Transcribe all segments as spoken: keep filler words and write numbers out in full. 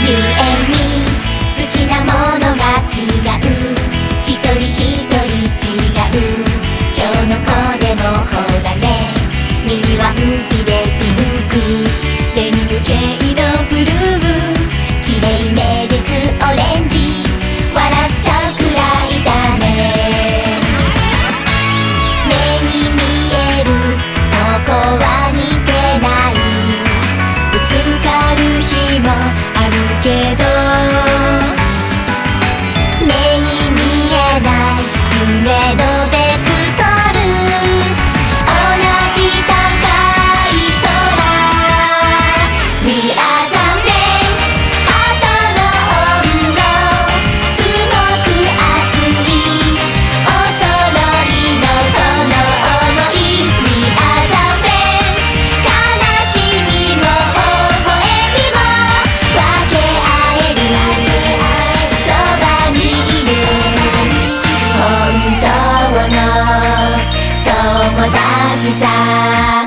ゆえに好きなものが違う、一人一人違う。今日の子でもほらね、耳はンピでピンク、デニム系のブルー、綺麗めですオレンジ、笑っちゃうくらいだね。目に見えるとこは似てない、ぶつかる日もあるけど、目に見えない夢のベクトル、同じ高い空、 We are the friends、 ハートの温度すごく熱い、お揃いのこの想い。 We are the friends、 悲しみも微笑みも分け合える、そばにいる本当の友達さ。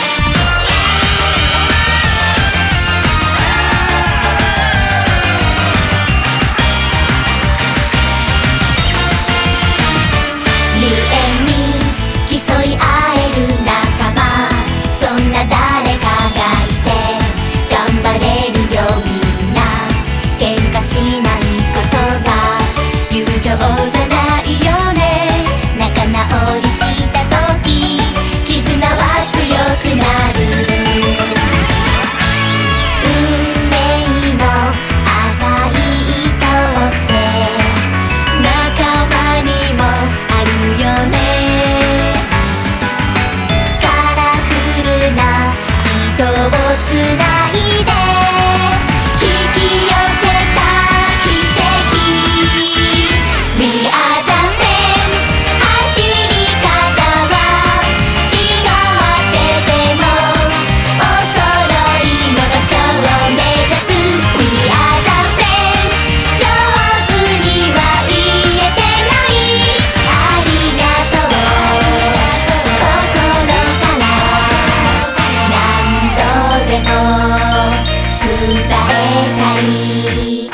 ゆえに競い合える仲間、そんな誰かがいて頑張れるよみんな。喧嘩しないことが友情じゃないよね。仲直りした時絆は強くなる。運命の赤い糸って仲間にもあるよね。カラフルな糸をつないで引き寄せた奇跡。 We are the friends、 走り方は違っててもお揃いの場所を目指す。 We are the friends、 上手には言えてないありがとう、心から何度でも伝えたい。